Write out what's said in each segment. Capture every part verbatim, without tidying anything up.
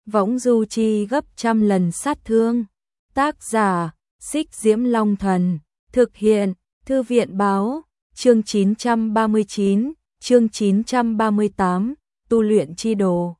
võng du chi gấp trăm lần sát thương. Tác giả, Xích Diễm Long Thần, thực hiện, Thư viện Báo, chương chín trăm ba mươi chín, chương chín trăm ba mươi tám, tu luyện chi đồ.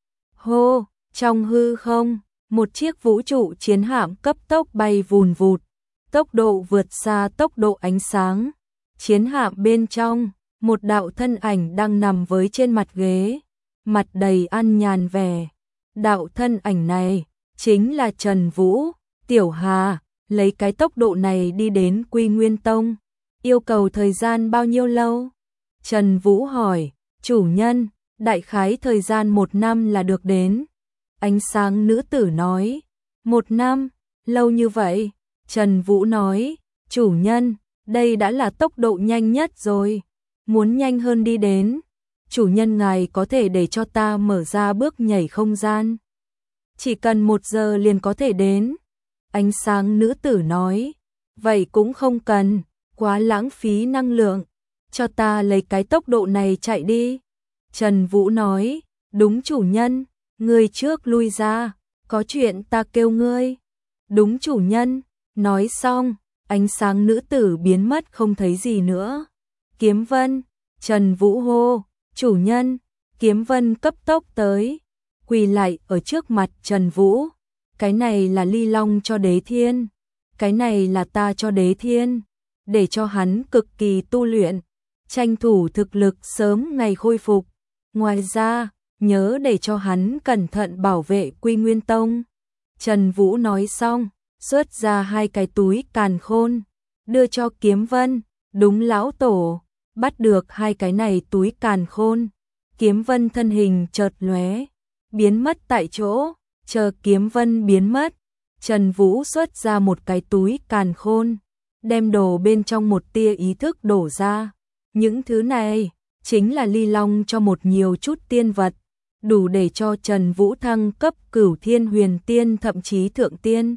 Hô, trong hư không, một chiếc vũ trụ chiến hạm cấp tốc bay vùn vụt, tốc độ vượt xa tốc độ ánh sáng. Chiến hạm bên trong, một đạo thân ảnh đang nằm với trên mặt ghế, mặt đầy ăn nhàn vẻ. Đạo thân ảnh này chính là Trần Vũ. Tiểu Hà, lấy cái tốc độ này đi đến Quy Nguyên Tông, yêu cầu thời gian bao nhiêu lâu? Trần Vũ hỏi. Chủ nhân, đại khái thời gian một năm là được đến. Ánh sáng nữ tử nói. Một năm, lâu như vậy? Trần Vũ nói. Chủ nhân, đây đã là tốc độ nhanh nhất rồi. Muốn nhanh hơn đi đến. Chủ nhân ngài có thể để cho ta mở ra bước nhảy không gian. Chỉ cần một giờ liền có thể đến. Ánh sáng nữ tử nói. Vậy cũng không cần, quá lãng phí năng lượng. Cho ta lấy cái tốc độ này chạy đi. Trần Vũ nói. Đúng chủ nhân, ngươi trước lui ra, có chuyện ta kêu ngươi. Đúng chủ nhân. Nói xong, ánh sáng nữ tử biến mất không thấy gì nữa. Kiếm Vân, Trần Vũ hô. Chủ nhân, Kiếm Vân cấp tốc tới, quỳ lại ở trước mặt Trần Vũ. Cái này là Ly Long cho Đế Thiên, cái này là ta cho Đế Thiên, để cho hắn cực kỳ tu luyện, tranh thủ thực lực sớm ngày khôi phục. Ngoài ra, nhớ để cho hắn cẩn thận bảo vệ Quy Nguyên Tông. Trần Vũ nói xong, xuất ra hai cái túi càn khôn, đưa cho Kiếm Vân. Đúng lão tổ. Bắt được hai cái này túi càn khôn, Kiếm Vân thân hình chợt lóe, biến mất tại chỗ. Chờ Kiếm Vân biến mất, Trần Vũ xuất ra một cái túi càn khôn, đem đồ bên trong một tia ý thức đổ ra. Những thứ này chính là Ly Long cho một nhiều chút tiên vật, đủ để cho Trần Vũ thăng cấp Cửu Thiên Huyền Tiên thậm chí Thượng Tiên.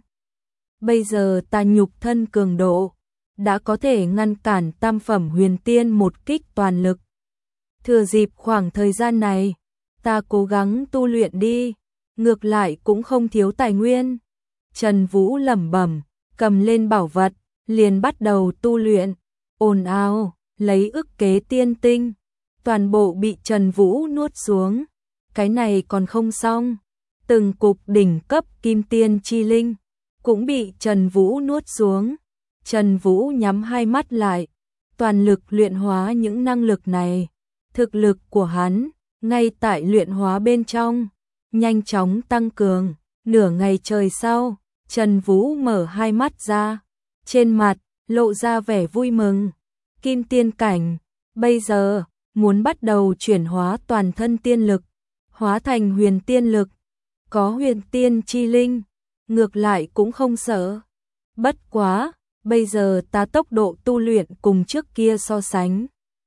Bây giờ ta nhục thân cường độ đã có thể ngăn cản tam phẩm huyền tiên một kích toàn lực. Thừa dịp khoảng thời gian này, ta cố gắng tu luyện đi, ngược lại cũng không thiếu tài nguyên. Trần Vũ lẩm bẩm, cầm lên bảo vật, liền bắt đầu tu luyện. Ồn ào, lấy ức kế tiên tinh, toàn bộ bị Trần Vũ nuốt xuống. Cái này còn không xong, từng cục đỉnh cấp kim tiên chi linh cũng bị Trần Vũ nuốt xuống. Trần Vũ nhắm hai mắt lại, toàn lực luyện hóa những năng lực này. Thực lực của hắn, ngay tại luyện hóa bên trong, nhanh chóng tăng cường. Nửa ngày trời sau, Trần Vũ mở hai mắt ra, trên mặt lộ ra vẻ vui mừng. Kim tiên cảnh, bây giờ muốn bắt đầu chuyển hóa toàn thân tiên lực, hóa thành huyền tiên lực. Có huyền tiên chi linh, ngược lại cũng không sợ. Bất quá, bây giờ ta tốc độ tu luyện cùng trước kia so sánh,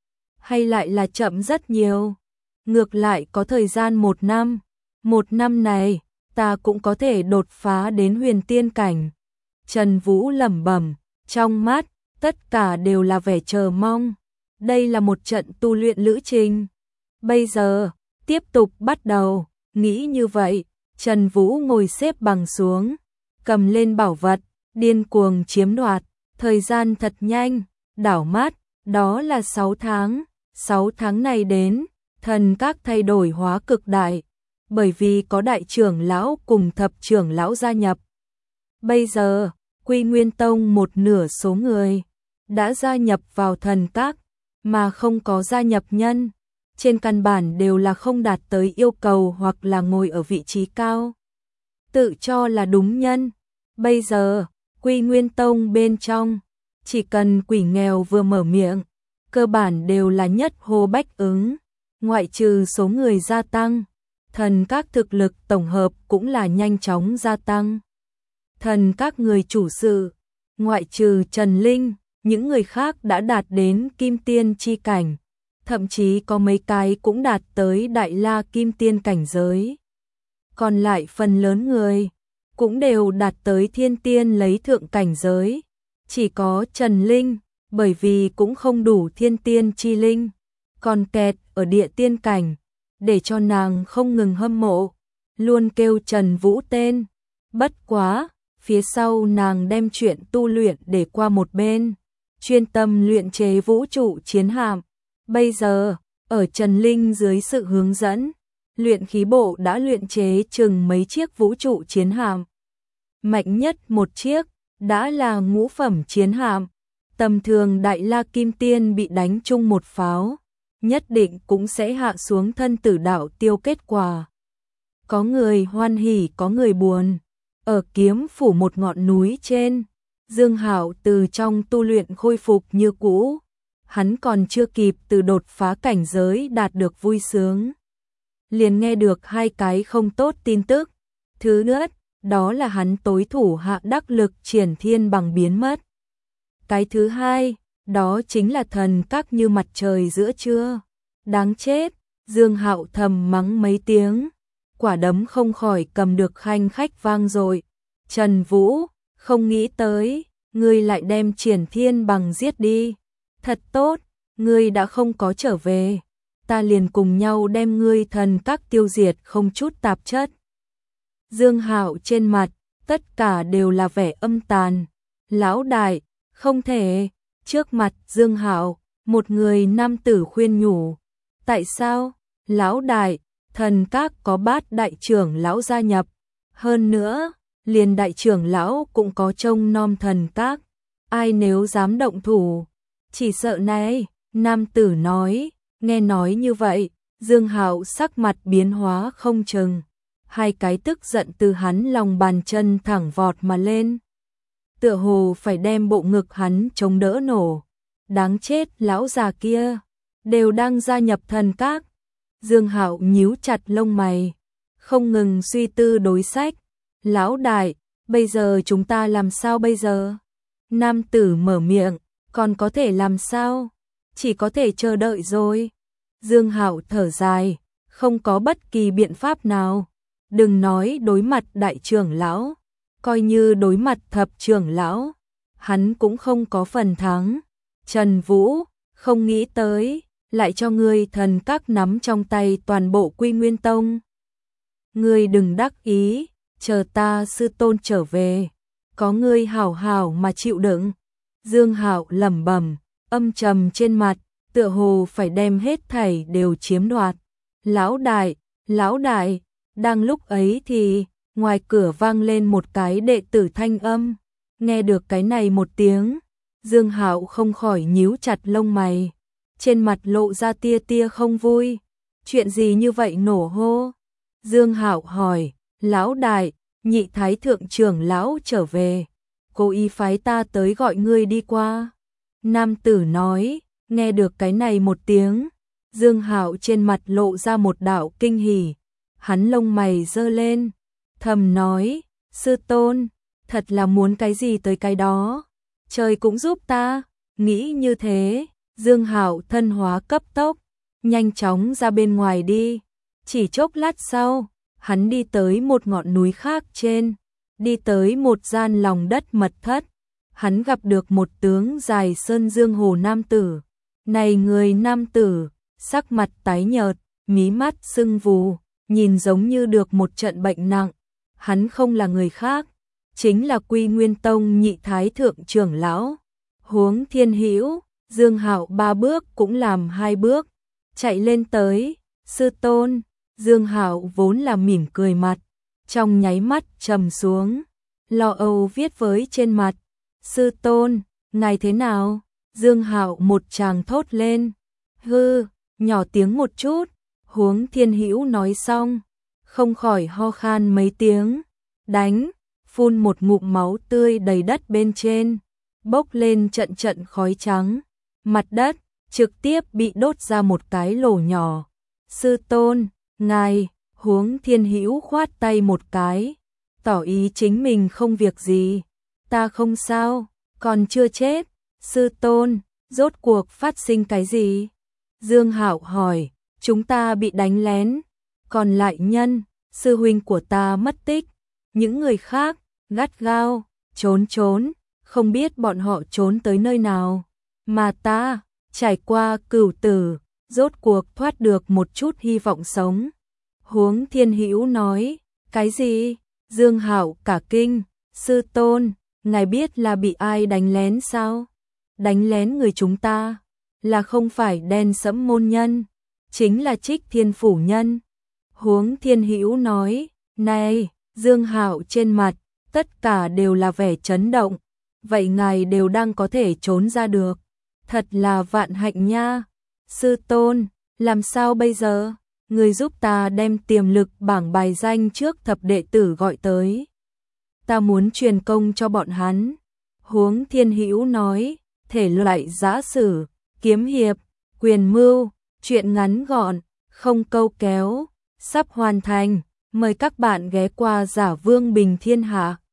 hay lại là chậm rất nhiều. Ngược lại có thời gian một năm, một năm này, ta cũng có thể đột phá đến huyền tiên cảnh. Trần Vũ lẩm bẩm, trong mắt, tất cả đều là vẻ chờ mong. Đây là một trận tu luyện lữ trình. Bây giờ, tiếp tục bắt đầu, nghĩ như vậy, Trần Vũ ngồi xếp bằng xuống, cầm lên bảo vật, điên cuồng chiếm đoạt. Thời gian thật nhanh, đảo mắt, đó là sáu tháng. sáu tháng này đến, thần các thay đổi hóa cực đại, bởi vì có đại trưởng lão cùng thập trưởng lão gia nhập. Bây giờ, Quy Nguyên Tông một nửa số người đã gia nhập vào thần các, mà không có gia nhập nhân. Trên căn bản đều là không đạt tới yêu cầu hoặc là ngồi ở vị trí cao, tự cho là đúng nhân. Bây giờ, Quy Nguyên Tông bên trong, chỉ cần quỷ nghèo vừa mở miệng, cơ bản đều là nhất hô bách ứng. Ngoại trừ số người gia tăng, thần các thực lực tổng hợp cũng là nhanh chóng gia tăng. Thần các người chủ sự, ngoại trừ Trần Linh, những người khác đã đạt đến kim tiên chi cảnh, thậm chí có mấy cái cũng đạt tới đại la kim tiên cảnh giới. Còn lại phần lớn người cũng đều đạt tới thiên tiên lấy thượng cảnh giới. Chỉ có Trần Linh, bởi vì cũng không đủ thiên tiên chi linh, còn kẹt ở địa tiên cảnh, để cho nàng không ngừng hâm mộ. luôn kêu Trần Vũ tên. Bất quá, phía sau nàng đem chuyện tu luyện để qua một bên, chuyên tâm luyện chế vũ trụ chiến hạm. Bây giờ, ở Trần Linh dưới sự hướng dẫn, luyện khí bộ đã luyện chế chừng mấy chiếc vũ trụ chiến hạm. Mạnh nhất một chiếc, đã là ngũ phẩm chiến hạm. Tầm thường Đại La Kim Tiên bị đánh chung một pháo, nhất định cũng sẽ hạ xuống thân tử đạo tiêu kết quả. Có người hoan hỉ có người buồn. Ở Kiếm Phủ một ngọn núi trên, Dương Hạo từ trong tu luyện khôi phục như cũ. Hắn còn chưa kịp từ đột phá cảnh giới đạt được vui sướng, liền nghe được hai cái không tốt tin tức. Thứ nhất, đó là hắn tối thủ hạ đắc lực Triển Thiên Bằng biến mất. Cái thứ hai, đó chính là thần các như mặt trời giữa trưa. Đáng chết, Dương Hạo thầm mắng mấy tiếng, quả đấm không khỏi cầm được khanh khách vang dội. Trần Vũ, không nghĩ tới, ngươi lại đem Triển Thiên Bằng giết đi. Thật tốt, ngươi đã không có trở về, ta liền cùng nhau đem ngươi thần các tiêu diệt không chút tạp chất. Dương Hạo trên mặt, tất cả đều là vẻ âm tàn. Lão đại, không thể. Trước mặt Dương Hạo, một người nam tử khuyên nhủ. Tại sao? Lão đại, thần các có bát đại trưởng lão gia nhập. Hơn nữa, liền đại trưởng lão cũng có trông nom thần các. Ai nếu dám động thủ, chỉ sợ này, nam tử nói. Nghe nói như vậy, Dương Hạo sắc mặt biến hóa không chừng. Hai cái tức giận từ hắn lòng bàn chân thẳng vọt mà lên. Tựa hồ phải đem bộ ngực hắn chống đỡ nổ. Đáng chết, lão già kia đều đang gia nhập thần các. Dương Hạo nhíu chặt lông mày, không ngừng suy tư đối sách. Lão đại, bây giờ chúng ta làm sao bây giờ? Nam tử mở miệng, còn có thể làm sao? Chỉ có thể chờ đợi rồi. Dương Hạo thở dài, không có bất kỳ biện pháp nào. Đừng nói đối mặt đại trưởng lão, coi như đối mặt thập trưởng lão, hắn cũng không có phần thắng. Trần Vũ, không nghĩ tới, lại cho ngươi thần các nắm trong tay toàn bộ Quy Nguyên Tông. Ngươi đừng đắc ý, chờ ta sư tôn trở về, có ngươi hảo hảo mà chịu đựng. Dương Hạo lẩm bẩm, âm trầm trên mặt, tựa hồ phải đem hết thảy đều chiếm đoạt. Lão đại, lão đại. Đang lúc ấy thì, ngoài cửa vang lên một cái đệ tử thanh âm. Nghe được cái này một tiếng, Dương Hạo không khỏi nhíu chặt lông mày, trên mặt lộ ra tia tia không vui. Chuyện gì như vậy nổ hô? Dương Hạo hỏi, lão đại, nhị thái thượng trưởng lão trở về, cô y phái ta tới gọi ngươi đi qua. Nam tử nói, nghe được cái này một tiếng, Dương Hạo trên mặt lộ ra một đạo kinh hỉ. Hắn lông mày giơ lên, thầm nói, sư tôn, thật là muốn cái gì tới cái đó, trời cũng giúp ta. Nghĩ như thế, Dương Hạo thân hóa cấp tốc, nhanh chóng ra bên ngoài đi. Chỉ chốc lát sau, hắn đi tới một ngọn núi khác trên, đi tới một gian lòng đất mật thất. Hắn gặp được một tướng dài sơn dương hồ nam tử. Này người nam tử, sắc mặt tái nhợt, mí mắt sưng vù, nhìn giống như được một trận bệnh nặng. Hắn không là người khác, chính là Quy Nguyên Tông nhị thái thượng trưởng lão Huống Thiên Hữu. Dương Hạo ba bước cũng làm hai bước, chạy lên tới, sư tôn. Dương Hạo vốn là mỉm cười mặt, trong nháy mắt trầm xuống, lo âu viết với trên mặt. Sư tôn, ngài thế nào? Dương Hạo một tràng thốt lên. Hư, nhỏ tiếng một chút. Huống Thiên Hữu nói xong, không khỏi ho khan mấy tiếng, đánh, phun một ngụm máu tươi đầy đất bên trên, bốc lên trận trận khói trắng. Mặt đất trực tiếp bị đốt ra một cái lỗ nhỏ. Sư tôn, ngài. Huống Thiên Hữu khoát tay một cái, tỏ ý chính mình không việc gì. Ta không sao, còn chưa chết. Sư tôn, rốt cuộc phát sinh cái gì? Dương Hạo hỏi. Chúng ta bị đánh lén, còn lại nhân, sư huynh của ta mất tích, những người khác, gắt gao, trốn trốn, không biết bọn họ trốn tới nơi nào, mà ta, trải qua cửu tử, rốt cuộc thoát được một chút hy vọng sống. Huống Thiên Hữu nói, Cái gì? Dương Hạo cả kinh, sư tôn, ngài biết là bị ai đánh lén sao? Đánh lén người chúng ta, là không phải đen sẫm môn nhân, chính là Trích Thiên phủ nhân. Huống Thiên Hữu nói, này, Dương Hạo trên mặt, tất cả đều là vẻ chấn động, vậy ngài đều đang có thể trốn ra được, thật là vạn hạnh nha. Sư tôn, làm sao bây giờ? Người giúp ta đem tiềm lực bảng bài danh trước thập đệ tử gọi tới. Ta muốn truyền công cho bọn hắn. Huống Thiên Hữu nói, thể loại giã sử, kiếm hiệp, quyền mưu, truyện ngắn gọn, không câu kéo, sắp hoàn thành, mời các bạn ghé qua Giả Vương Bình Thiên Hạ.